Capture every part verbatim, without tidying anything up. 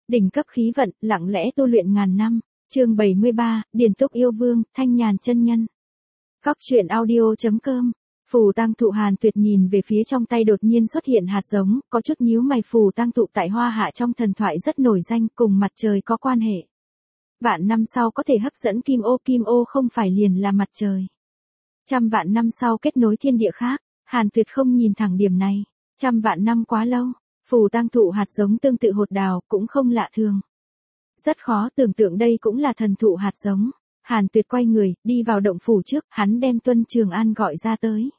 Đỉnh cấp khí vận, lặng lẽ tu luyện ngàn năm. Chương bảy mươi ba, Điền Túc Yêu Vương, Thanh Nhàn chân nhân. Góc truyện audio chấm com. Phù Tang Thụ. Hàn Tuyệt nhìn về phía trong tay đột nhiên xuất hiện hạt giống, có chút nhíu mày. Phù Tang Thụ tại Hoa Hạ trong thần thoại rất nổi danh, cùng mặt trời có quan hệ. Vạn năm sau có thể hấp dẫn kim ô, kim ô không phải liền là mặt trời. Trăm vạn năm sau kết nối thiên địa khác, Hàn Tuyệt không nhìn thẳng điểm này. Trăm vạn năm quá lâu, Phù Tang Thụ hạt giống tương tự hột đào, cũng không lạ thường. Rất khó tưởng tượng đây cũng là thần thụ hạt giống. Hàn Tuyệt quay người, đi vào động phủ trước, hắn đem Tuân Trường An gọi ra tới.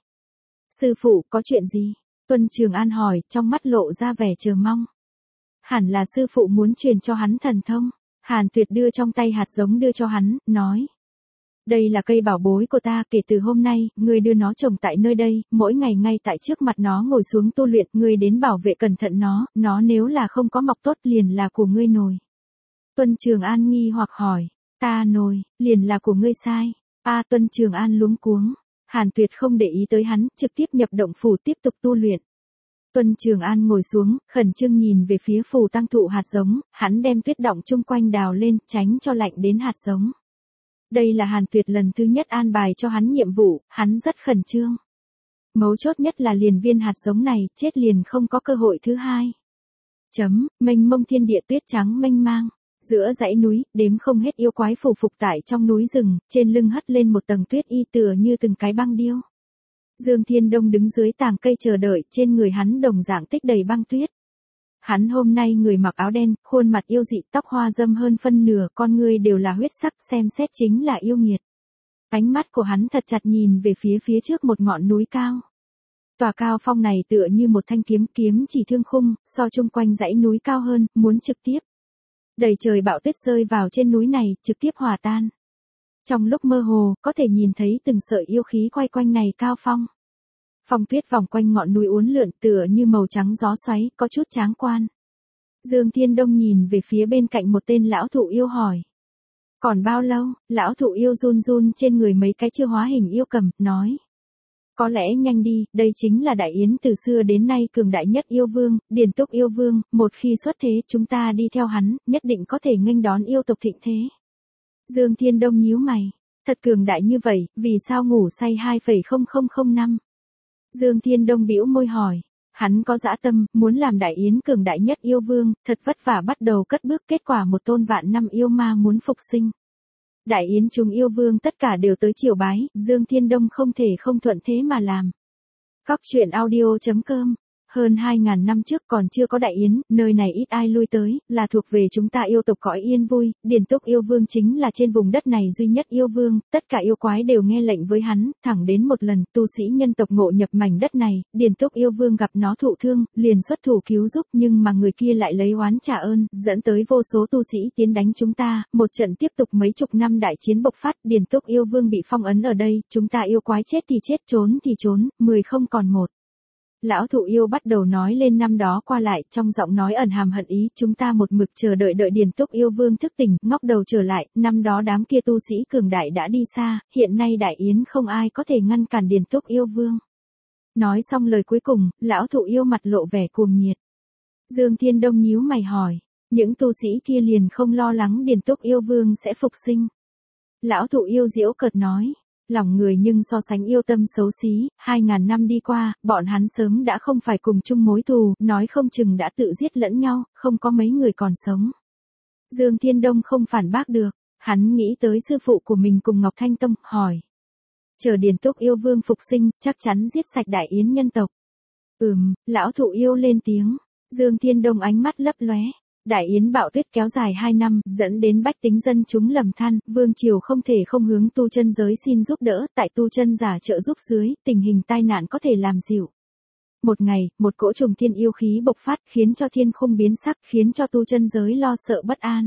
Sư phụ, có chuyện gì? Tuân Trường An hỏi, trong mắt lộ ra vẻ chờ mong. Hẳn là sư phụ muốn truyền cho hắn thần thông. Hàn Tuyệt đưa trong tay hạt giống đưa cho hắn, nói. Đây là cây bảo bối của ta, kể từ hôm nay, ngươi đưa nó trồng tại nơi đây, mỗi ngày ngay tại trước mặt nó ngồi xuống tu luyện, ngươi đến bảo vệ cẩn thận nó, nó nếu là không có mọc tốt liền là của ngươi nồi. Tuân Trường An nghi hoặc hỏi, ta nồi, liền là của ngươi sai. A à, Tuân Trường An luống cuống. Hàn Tuyệt không để ý tới hắn, trực tiếp nhập động phủ tiếp tục tu luyện. Tuân Trường An ngồi xuống, khẩn trương nhìn về phía Phù Tang Thụ hạt giống, hắn đem tuyết động chung quanh đào lên, tránh cho lạnh đến hạt giống. Đây là Hàn Tuyệt lần thứ nhất an bài cho hắn nhiệm vụ, hắn rất khẩn trương. Mấu chốt nhất là liền viên hạt giống này, chết liền không có cơ hội thứ hai. Chấm, mênh mông thiên địa tuyết trắng mênh mang. Giữa dãy núi, đếm không hết yêu quái phủ phục tại trong núi rừng, trên lưng hất lên một tầng tuyết y tựa như từng cái băng điêu. Dương Thiên Đông đứng dưới tàng cây chờ đợi, trên người hắn đồng dạng tích đầy băng tuyết. Hắn hôm nay người mặc áo đen, khuôn mặt yêu dị, tóc hoa râm hơn phân nửa, con ngươi đều là huyết sắc, xem xét chính là yêu nghiệt. Ánh mắt của hắn thật chặt nhìn về phía phía trước một ngọn núi cao. Tòa cao phong này tựa như một thanh kiếm, kiếm chỉ thương khung, so chung quanh dãy núi cao hơn, muốn trực tiếp. Đầy trời bão tuyết rơi vào trên núi này, trực tiếp hòa tan. Trong lúc mơ hồ, có thể nhìn thấy từng sợi yêu khí quay quanh này cao phong. Phong tuyết vòng quanh ngọn núi uốn lượn tựa như màu trắng gió xoáy, có chút tráng quan. Dương Thiên Đông nhìn về phía bên cạnh một tên lão thụ yêu hỏi. Còn bao lâu? Lão thụ yêu run run trên người mấy cái chưa hóa hình yêu cầm, nói. Có lẽ nhanh đi, đây chính là Đại Yến từ xưa đến nay cường đại nhất yêu vương, Điền Túc yêu vương, một khi xuất thế chúng ta đi theo hắn, nhất định có thể nghênh đón yêu tộc thịnh thế. Dương Thiên Đông nhíu mày, thật cường đại như vậy, vì sao ngủ say hai phẩy không không không năm? Dương Thiên Đông bĩu môi hỏi, hắn có dã tâm, muốn làm Đại Yến cường đại nhất yêu vương, thật vất vả bắt đầu cất bước, kết quả một tôn vạn năm yêu ma muốn phục sinh. Đại Yến chúng yêu vương tất cả đều tới triều bái, Dương Thiên Đông không thể không thuận thế mà làm. Góc truyện audio chấm com. Hơn hai ngàn năm trước còn chưa có Đại Yến, nơi này ít ai lui tới, là thuộc về chúng ta yêu tộc cõi yên vui, Điền Túc yêu vương chính là trên vùng đất này duy nhất yêu vương, tất cả yêu quái đều nghe lệnh với hắn, thẳng đến một lần, tu sĩ nhân tộc ngộ nhập mảnh đất này, Điền Túc yêu vương gặp nó thụ thương, liền xuất thủ cứu giúp, nhưng mà người kia lại lấy oán trả ơn, dẫn tới vô số tu sĩ tiến đánh chúng ta, một trận tiếp tục mấy chục năm đại chiến bộc phát, Điền Túc yêu vương bị phong ấn ở đây, chúng ta yêu quái chết thì chết, trốn thì trốn, mười không còn một. Lão thụ yêu bắt đầu nói lên năm đó qua lại, trong giọng nói ẩn hàm hận ý, chúng ta một mực chờ đợi đợi Điền Túc yêu vương thức tỉnh, ngóc đầu trở lại, năm đó đám kia tu sĩ cường đại đã đi xa, hiện nay Đại Yến không ai có thể ngăn cản Điền Túc yêu vương. Nói xong lời cuối cùng, lão thụ yêu mặt lộ vẻ cuồng nhiệt. Dương Thiên Đông nhíu mày hỏi, những tu sĩ kia liền không lo lắng Điền Túc yêu vương sẽ phục sinh. Lão thụ yêu giễu cợt nói. Lòng người nhưng so sánh yêu tâm xấu xí, hai ngàn năm đi qua, bọn hắn sớm đã không phải cùng chung mối thù, nói không chừng đã tự giết lẫn nhau, không có mấy người còn sống. Dương Thiên Đông không phản bác được, hắn nghĩ tới sư phụ của mình cùng Ngọc Thanh Tông, hỏi. Chờ Điền Túc yêu vương phục sinh, chắc chắn giết sạch Đại Yến nhân tộc. Ừm, lão thụ yêu lên tiếng, Dương Thiên Đông ánh mắt lấp lóe. Đại Yến bạo tuyết kéo dài hai năm, dẫn đến bách tính dân chúng lầm than, vương triều không thể không hướng tu chân giới xin giúp đỡ, tại tu chân giả trợ giúp dưới, tình hình tai nạn có thể làm dịu. Một ngày, một cỗ trùng thiên yêu khí bộc phát, khiến cho thiên khung biến sắc, khiến cho tu chân giới lo sợ bất an.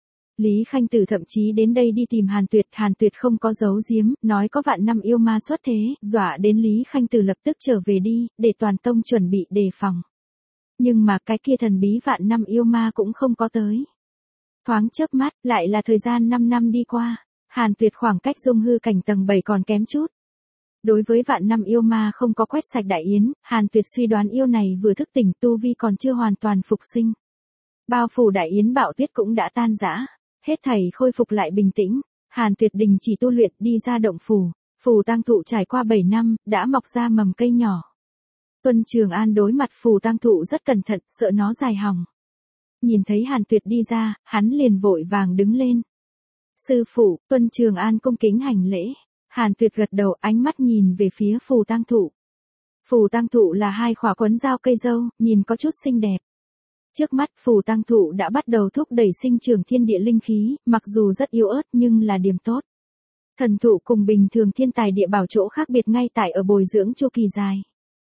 Lý Khanh Tử thậm chí đến đây đi tìm Hàn Tuyệt, Hàn Tuyệt không có giấu giếm, nói có vạn năm yêu ma xuất thế, dọa đến Lý Khanh Tử lập tức trở về đi, để toàn tông chuẩn bị đề phòng. Nhưng mà cái kia thần bí vạn năm yêu ma cũng không có tới. Thoáng chớp mắt, lại là thời gian năm năm đi qua, Hàn Tuyệt khoảng cách dung hư cảnh tầng bảy còn kém chút. Đối với vạn năm yêu ma không có quét sạch Đại Yến, Hàn Tuyệt suy đoán yêu này vừa thức tỉnh tu vi còn chưa hoàn toàn phục sinh. Bao phủ đại yến bạo tuyết cũng đã tan rã, hết thảy khôi phục lại bình tĩnh, Hàn Tuyệt đình chỉ tu luyện đi ra động phủ, phù tang thụ trải qua bảy năm, đã mọc ra mầm cây nhỏ. Tuân Trường An đối mặt phù tang thụ rất cẩn thận, sợ nó dài hỏng. Nhìn thấy Hàn Tuyệt đi ra, hắn liền vội vàng đứng lên. Sư phụ, Tuân Trường An cung kính hành lễ. Hàn Tuyệt gật đầu, ánh mắt nhìn về phía phù tang thụ. Phù tang thụ là hai khỏa quấn dao cây dâu, nhìn có chút xinh đẹp. Trước mắt phù tang thụ đã bắt đầu thúc đẩy sinh trưởng thiên địa linh khí, mặc dù rất yếu ớt nhưng là điểm tốt. Thần thụ cùng bình thường thiên tài địa bảo chỗ khác biệt ngay tại ở bồi dưỡng chu kỳ dài.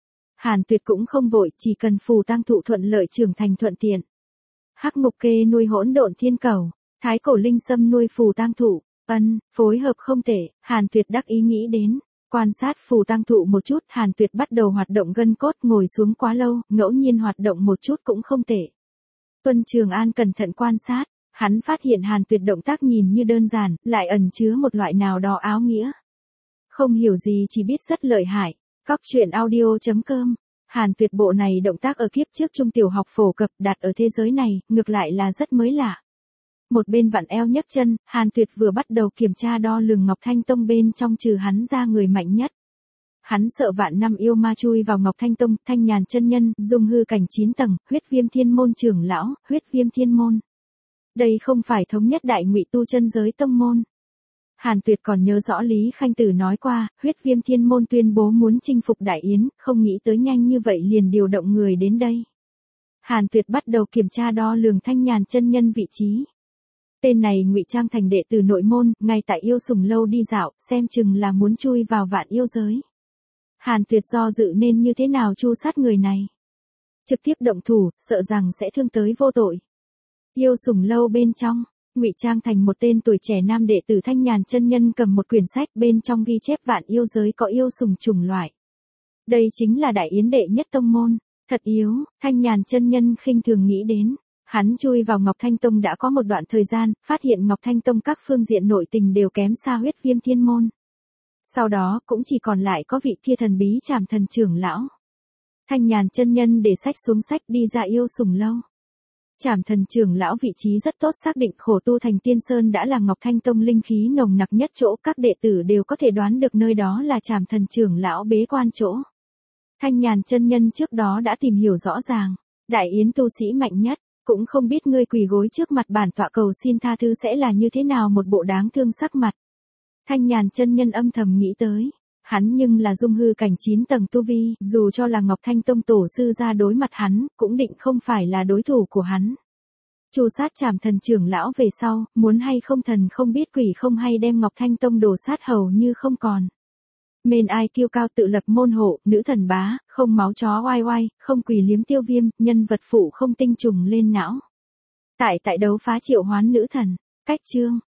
Hàn Tuyệt cũng không vội, chỉ cần phù tang thụ thuận lợi trưởng thành thuận tiện. Hắc Ngục Kê nuôi hỗn độn thiên cầu, Thái Cổ Linh Sâm nuôi phù tang thụ, ân, phối hợp không tệ, Hàn Tuyệt đắc ý nghĩ đến. Quan sát phù tang thụ một chút, Hàn Tuyệt bắt đầu hoạt động gân cốt, ngồi xuống quá lâu, ngẫu nhiên hoạt động một chút cũng không tệ. Tuân Trường An cẩn thận quan sát, hắn phát hiện Hàn Tuyệt động tác nhìn như đơn giản, lại ẩn chứa một loại nào đó áo nghĩa. Không hiểu gì chỉ biết rất lợi hại. Cóc truyện audio chấm com. Hàn Tuyệt bộ này động tác ở kiếp trước trung tiểu học phổ cập, đặt ở thế giới này, ngược lại là rất mới lạ. Một bên vặn eo nhấc chân, Hàn Tuyệt vừa bắt đầu kiểm tra đo lường Ngọc Thanh Tông bên trong trừ hắn ra người mạnh nhất. Hắn sợ vạn năm yêu ma chui vào Ngọc Thanh Tông, Thanh Nhàn chân nhân, dung hư cảnh chín tầng, huyết viêm thiên môn trưởng lão, huyết viêm thiên môn. Đây không phải thống nhất đại ngụy tu chân giới tông môn. Hàn Tuyệt còn nhớ rõ Lý Khanh Tử nói qua, huyết viêm thiên môn tuyên bố muốn chinh phục Đại Yến, không nghĩ tới nhanh như vậy liền điều động người đến đây. Hàn Tuyệt bắt đầu kiểm tra đo lường Thanh Nhàn chân nhân vị trí. Tên này ngụy trang thành đệ tử nội môn, ngay tại yêu sùng lâu đi dạo, xem chừng là muốn chui vào vạn yêu giới. Hàn Tuyệt do dự nên như thế nào tru sát người này. Trực tiếp động thủ, sợ rằng sẽ thương tới vô tội. Yêu sùng lâu bên trong, ngụy trang thành một tên tuổi trẻ nam đệ tử Thanh Nhàn chân nhân cầm một quyển sách, bên trong ghi chép vạn yêu giới có yêu sùng chủng loại. Đây chính là Đại Yến đệ nhất tông môn, thật yếu, Thanh Nhàn chân nhân khinh thường nghĩ đến. Hắn chui vào Ngọc Thanh Tông đã có một đoạn thời gian, phát hiện Ngọc Thanh Tông các phương diện nội tình đều kém xa huyết viêm thiên môn. Sau đó cũng chỉ còn lại có vị kia thần bí Trảm Thần trưởng lão. Thanh Nhàn chân nhân để sách xuống sách đi ra yêu sùng lâu. Trảm Thần trưởng lão vị trí rất tốt, xác định khổ tu thành Tiên Sơn đã là Ngọc Thanh Tông linh khí nồng nặc nhất chỗ, các đệ tử đều có thể đoán được nơi đó là Trảm Thần trưởng lão bế quan chỗ. Thanh Nhàn chân nhân trước đó đã tìm hiểu rõ ràng, Đại Yến tu sĩ mạnh nhất, cũng không biết ngươi quỳ gối trước mặt bản tọa cầu xin tha thứ sẽ là như thế nào một bộ đáng thương sắc mặt. Thanh Nhàn chân nhân âm thầm nghĩ tới, hắn nhưng là dung hư cảnh chín tầng tu vi, dù cho là Ngọc Thanh Tông tổ sư ra đối mặt hắn, cũng định không phải là đối thủ của hắn. Chu sát Trảm Thần trưởng lão về sau, muốn hay không thần không biết quỷ không hay đem Ngọc Thanh Tông đổ sát hầu như không còn. Mên ai kiêu cao tự lập môn hộ, nữ thần bá, không máu chó oai oai, không quỳ liếm tiêu viêm, nhân vật phụ không tinh trùng lên não. Tại tại đấu phá triệu hoán nữ thần, cách chương.